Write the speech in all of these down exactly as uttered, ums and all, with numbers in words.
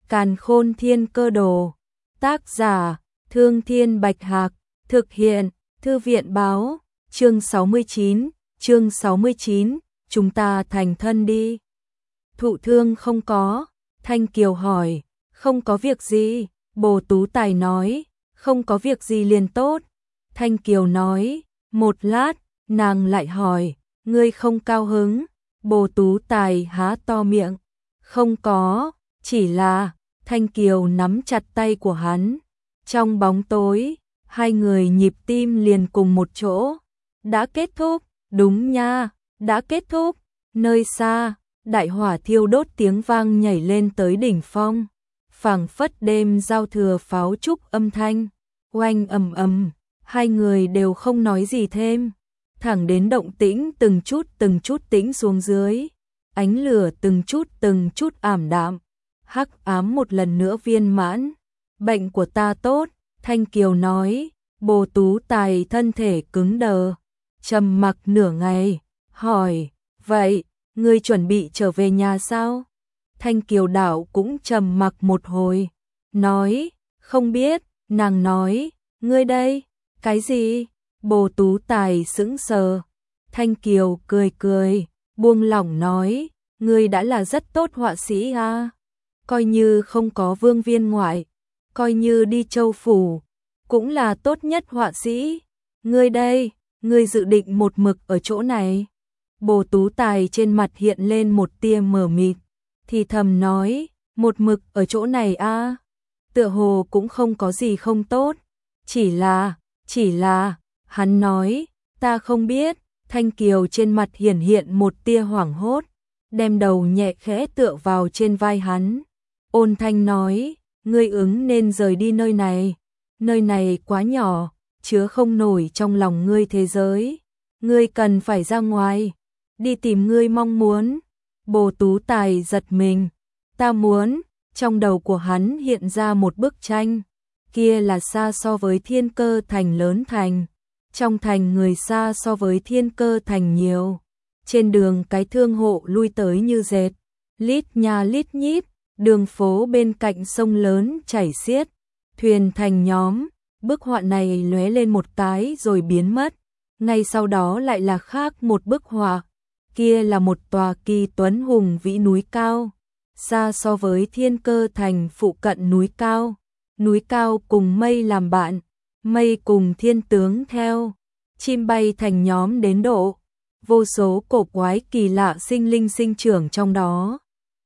Càn Khôn Thiên Cơ Đồ. Tác giả: Thương Thiên Bạch Hạc. Thực hiện: Thư viện báo. Chương sáu mươi chín. Chương sáu mươi chín. Chúng ta thành thân đi. Thụ thương không có? Thanh Kiều hỏi. Không có việc gì. Bồ Tú Tài nói. Không có việc gì liền tốt. Thanh Kiều nói. Một lát, nàng lại hỏi. Ngươi không cao hứng? Bồ Tú Tài há to miệng. Không có, chỉ là... Thanh Kiều nắm chặt tay của hắn. Trong bóng tối, hai người nhịp tim liền cùng một chỗ. Đã kết thúc, đúng nha, đã kết thúc. Nơi xa, đại hỏa thiêu đốt tiếng vang nhảy lên tới đỉnh phong. Phảng phất đêm giao thừa pháo trúc âm thanh. Oanh ầm ầm, hai người đều không nói gì thêm. Thẳng đến động tĩnh từng chút từng chút tĩnh xuống dưới. Ánh lửa từng chút từng chút ảm đạm. Hắc ám một lần nữa viên mãn. Bệnh của ta tốt, Thanh Kiều nói. Bồ Tú Tài thân thể cứng đờ, trầm mặc nửa ngày, hỏi, vậy, ngươi chuẩn bị trở về nhà sao? Thanh Kiều đảo cũng trầm mặc một hồi, nói, không biết. Nàng nói, ngươi đây, cái gì? Bồ Tú Tài sững sờ. Thanh Kiều cười cười, buông lỏng nói, ngươi đã là rất tốt họa sĩ à? Coi như không có vương viên ngoại, coi như đi châu phủ, cũng là tốt nhất họa sĩ. Ngươi đây, ngươi dự định một mực ở chỗ này? Bồ Tú Tài trên mặt hiện lên một tia mờ mịt, thì thầm nói, một mực ở chỗ này à? Tựa hồ cũng không có gì không tốt, chỉ là, chỉ là, hắn nói, ta không biết. Thanh Kiều trên mặt hiển hiện một tia hoảng hốt, đem đầu nhẹ khẽ tựa vào trên vai hắn. Ôn thanh nói, ngươi ứng nên rời đi nơi này. Nơi này quá nhỏ, chứa không nổi trong lòng ngươi thế giới. Ngươi cần phải ra ngoài, đi tìm ngươi mong muốn. Bồ Tú Tài giật mình. Ta muốn, trong đầu của hắn hiện ra một bức tranh. Kia là xa so với Thiên Cơ Thành lớn thành. Trong thành người xa so với Thiên Cơ Thành nhiều. Trên đường cái thương hộ lui tới như dệt. Lít nha lít nhít, đường phố bên cạnh sông lớn chảy xiết. Thuyền thành nhóm, bức họa này lóe lên một cái rồi biến mất. Ngay sau đó lại là khác một bức họa. Kia là một tòa kỳ tuấn hùng vĩ núi cao. Xa so với Thiên Cơ Thành phụ cận núi cao. Núi cao cùng mây làm bạn. Mây cùng thiên tướng theo, chim bay thành nhóm đến độ, vô số cổ quái kỳ lạ sinh linh sinh trưởng trong đó.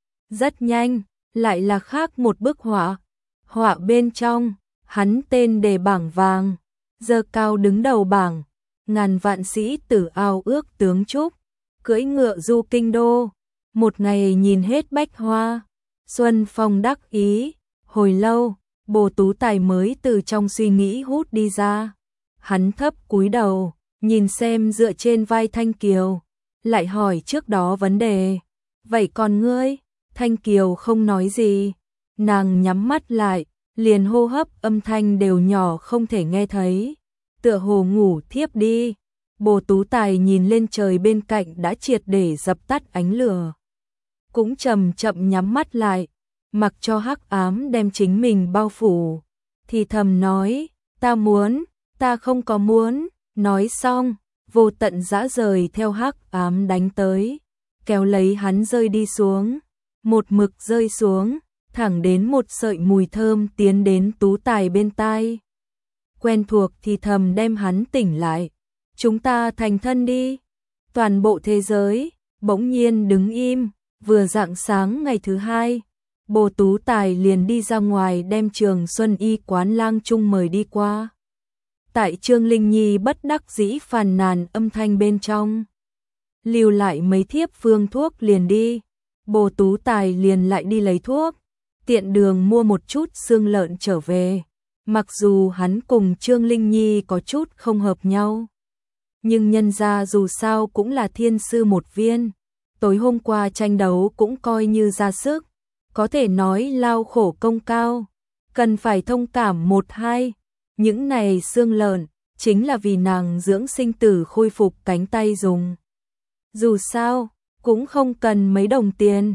Rất nhanh, lại là khác một bức họa. Họa bên trong, hắn tên đề bảng vàng, giơ cao đứng đầu bảng, ngàn vạn sĩ tử ao ước tướng trúc, cưỡi ngựa du kinh đô, một ngày nhìn hết bách hoa, xuân phong đắc ý. Hồi lâu, Bồ Tú Tài mới từ trong suy nghĩ hút đi ra. Hắn thấp cúi đầu, nhìn xem dựa trên vai Thanh Kiều, lại hỏi trước đó vấn đề. Vậy còn ngươi? Thanh Kiều không nói gì. Nàng nhắm mắt lại, liền hô hấp âm thanh đều nhỏ không thể nghe thấy. Tựa hồ ngủ thiếp đi. Bồ Tú Tài nhìn lên trời bên cạnh đã triệt để dập tắt ánh lửa. Cũng chậm chậm nhắm mắt lại. Mặc cho hắc ám đem chính mình bao phủ, thì thầm nói, ta muốn, ta không có muốn. Nói xong, vô tận dã rời theo hắc ám đánh tới, kéo lấy hắn rơi đi xuống, một mực rơi xuống, thẳng đến một sợi mùi thơm tiến đến Tú Tài bên tai. Quen thuộc thì thầm đem hắn tỉnh lại. Chúng ta thành thân đi. Toàn bộ thế giới bỗng nhiên đứng im. Vừa rạng sáng ngày thứ hai, Bồ Tú Tài liền đi ra ngoài đem Trường Xuân Y quán lang trung mời đi qua. Tại Trương Linh Nhi bất đắc dĩ phàn nàn âm thanh bên trong. Lưu lại mấy thiếp phương thuốc liền đi. Bồ Tú Tài liền lại đi lấy thuốc. Tiện đường mua một chút xương lợn trở về. Mặc dù hắn cùng Trương Linh Nhi có chút không hợp nhau, nhưng nhân ra dù sao cũng là thiên sư một viên. Tối hôm qua tranh đấu cũng coi như ra sức. Có thể nói lao khổ công cao, cần phải thông cảm một hai. Những này xương lợn chính là vì nàng dưỡng sinh tử khôi phục cánh tay dùng. Dù sao, cũng không cần mấy đồng tiền.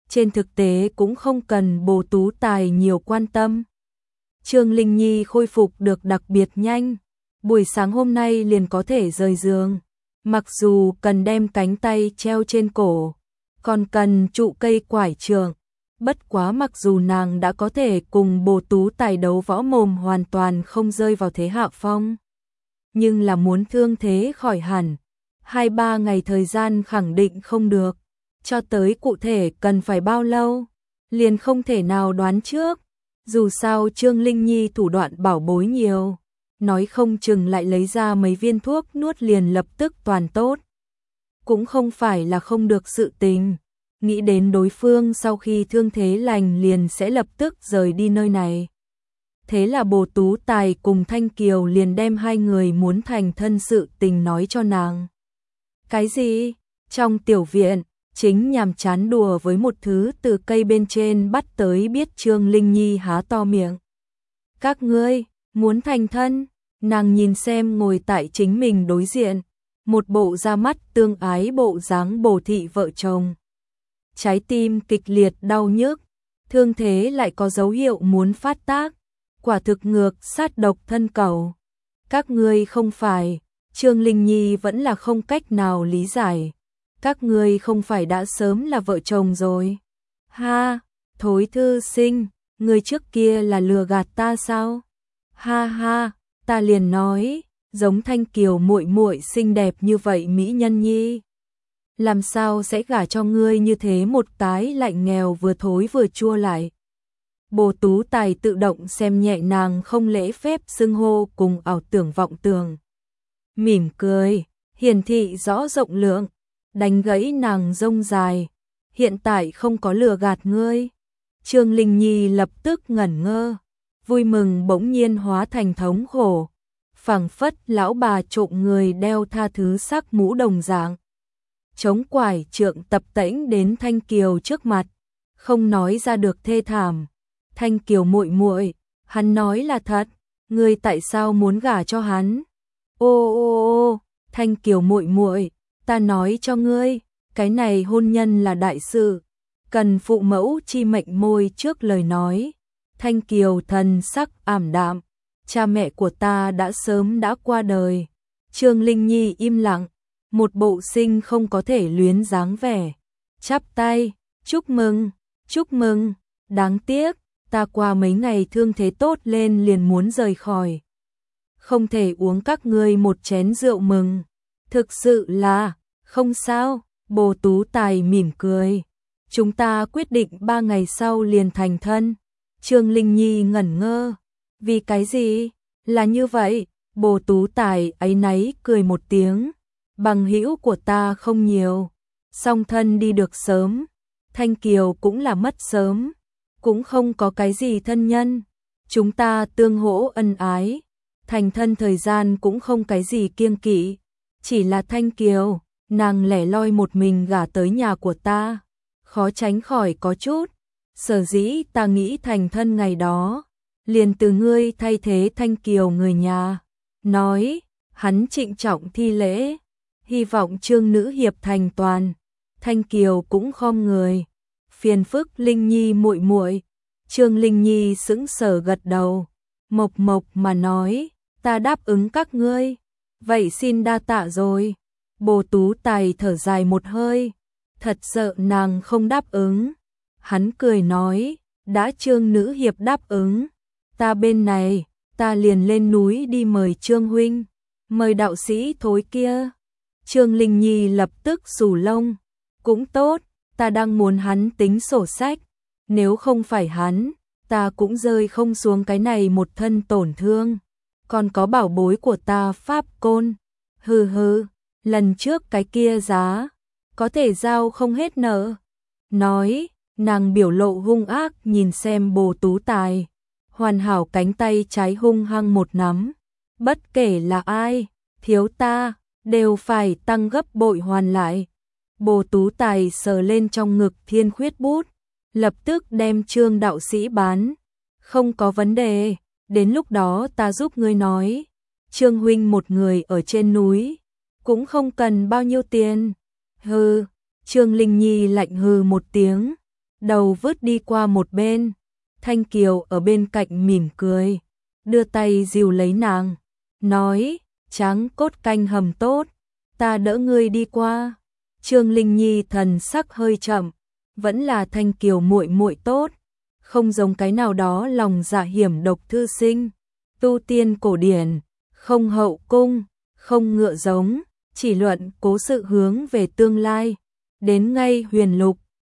trên thực tế cũng không cần Bồ Tú Tài nhiều quan tâm. Trương Linh Nhi khôi phục được đặc biệt nhanh, buổi sáng hôm nay liền có thể rời giường, mặc dù cần đem cánh tay treo trên cổ, còn cần trụ cây quải trượng. Bất quá mặc dù nàng đã có thể cùng Bồ Tú Tài đấu võ mồm hoàn toàn không rơi vào thế hạ phong, nhưng là muốn thương thế khỏi hẳn, hai ba ngày thời gian khẳng định không được, cho tới cụ thể cần phải bao lâu, liền không thể nào đoán trước. Dù sao Trương Linh Nhi thủ đoạn bảo bối nhiều, nói không chừng lại lấy ra mấy viên thuốc nuốt liền lập tức toàn tốt. Cũng không phải là không được sự tình, nghĩ đến đối phương sau khi thương thế lành liền sẽ lập tức rời đi nơi này. Thế là Bồ Tú Tài cùng Thanh Kiều liền đem hai người muốn thành thân sự tình nói cho nàng. Cái gì? Trong tiểu viện, chính nhàm chán đùa với một thứ từ cây bên trên bắt tới biết Trương Linh Nhi há to miệng. Các ngươi, muốn thành thân? Nàng nhìn xem ngồi tại chính mình đối diện, một bộ da mắt tương ái bộ dáng bổ thị vợ chồng. Trái tim kịch liệt đau nhức, thương thế lại có dấu hiệu muốn phát tác, quả thực ngược sát độc thân cầu. Các ngươi không phải, Trương Linh Nhi vẫn là không cách nào lý giải. Các ngươi không phải đã sớm là vợ chồng rồi? Ha, Thối Thư Sinh, ngươi trước kia là lừa gạt ta sao? Ha ha, ta liền nói, giống Thanh Kiều muội muội xinh đẹp như vậy mỹ nhân nhi, làm sao sẽ gả cho ngươi như thế một cái lạnh nghèo vừa thối vừa chua lại. Bồ Tú Tài tự động xem nhẹ nàng không lễ phép xưng hô cùng ảo tưởng vọng tưởng. Mỉm cười, hiển thị rõ rộng lượng, đánh gãy nàng rông dài. Hiện tại không có lừa gạt ngươi. Trương Linh Nhi lập tức ngẩn ngơ, vui mừng bỗng nhiên hóa thành thống khổ, phảng phất lão bà trộm người đeo tha thứ sắc mũ đồng dạng. Chống quải trượng tập tễnh đến Thanh Kiều trước mặt, không nói ra được thê thảm. Thanh Kiều muội muội, hắn nói là thật, ngươi tại sao muốn gả cho hắn? Ô ô ô, Thanh Kiều muội muội, ta nói cho ngươi, cái này hôn nhân là đại sự, cần phụ mẫu chi mệnh môi trước lời nói. Thanh Kiều thần sắc ảm đạm, cha mẹ của ta đã sớm đã qua đời. Trương Linh Nhi im lặng, một bộ sinh không có thể luyến dáng vẻ, chắp tay, chúc mừng, chúc mừng, đáng tiếc, ta qua mấy ngày thương thế tốt lên liền muốn rời khỏi. Không thể uống các ngươi một chén rượu mừng, thực sự là, không sao, Bồ Tú Tài mỉm cười. Chúng ta quyết định ba ngày sau liền thành thân. Trương Linh Nhi ngẩn ngơ, vì cái gì? Là như vậy, Bồ Tú Tài áy náy cười một tiếng. Bằng hữu của ta không nhiều, song thân đi được sớm, Thanh Kiều cũng là mất sớm, cũng không có cái gì thân nhân, chúng ta tương hỗ ân ái, thành thân thời gian cũng không cái gì kiêng kỵ, chỉ là Thanh Kiều, nàng lẻ loi một mình gả tới nhà của ta, khó tránh khỏi có chút, sở dĩ ta nghĩ thành thân ngày đó, liền từ ngươi thay thế Thanh Kiều người nhà. Nói, hắn trịnh trọng thi lễ, hy vọng Trương nữ hiệp thành toàn. Thanh Kiều cũng khom người, phiền phức Linh Nhi muội muội. Trương Linh Nhi sững sờ gật đầu, mộc mộc mà nói, ta đáp ứng các ngươi, vậy xin đa tạ rồi. Bồ Tú Tài thở dài một hơi, thật sợ nàng không đáp ứng. Hắn cười nói, đã Trương nữ hiệp đáp ứng, ta bên này, ta liền lên núi đi mời Trương huynh, mời đạo sĩ Thối kia. Trương Linh Nhi lập tức xù lông, cũng tốt, ta đang muốn hắn tính sổ sách, nếu không phải hắn, ta cũng rơi không xuống cái này một thân tổn thương, còn có bảo bối của ta Pháp Côn, hừ hừ, lần trước cái kia giá, có thể giao không hết nợ. Nói, nàng biểu lộ hung ác nhìn xem Bồ Tú Tài, hoàn hảo cánh tay trái hung hăng một nắm, bất kể là ai, thiếu ta, đều phải tăng gấp bội hoàn lại. Bồ Tú Tài sờ lên trong ngực thiên khuyết bút, lập tức đem Trương đạo sĩ bán. Không có vấn đề, đến lúc đó ta giúp ngươi nói. Trương huynh một người ở trên núi, cũng không cần bao nhiêu tiền. Hừ, Trương Linh Nhi lạnh hừ một tiếng, đầu vứt đi qua một bên. Thanh Kiều ở bên cạnh mỉm cười, đưa tay dìu lấy nàng, nói, tráng cốt canh hầm tốt, ta đỡ ngươi đi qua. Trương Linh Nhi thần sắc hơi chậm, vẫn là Thanh Kiều muội muội tốt, không giống cái nào đó lòng dạ hiểm độc thư sinh, tu tiên cổ điển, không hậu cung, không ngựa giống, chỉ luận cố sự hướng về tương lai, đến ngay huyền lục,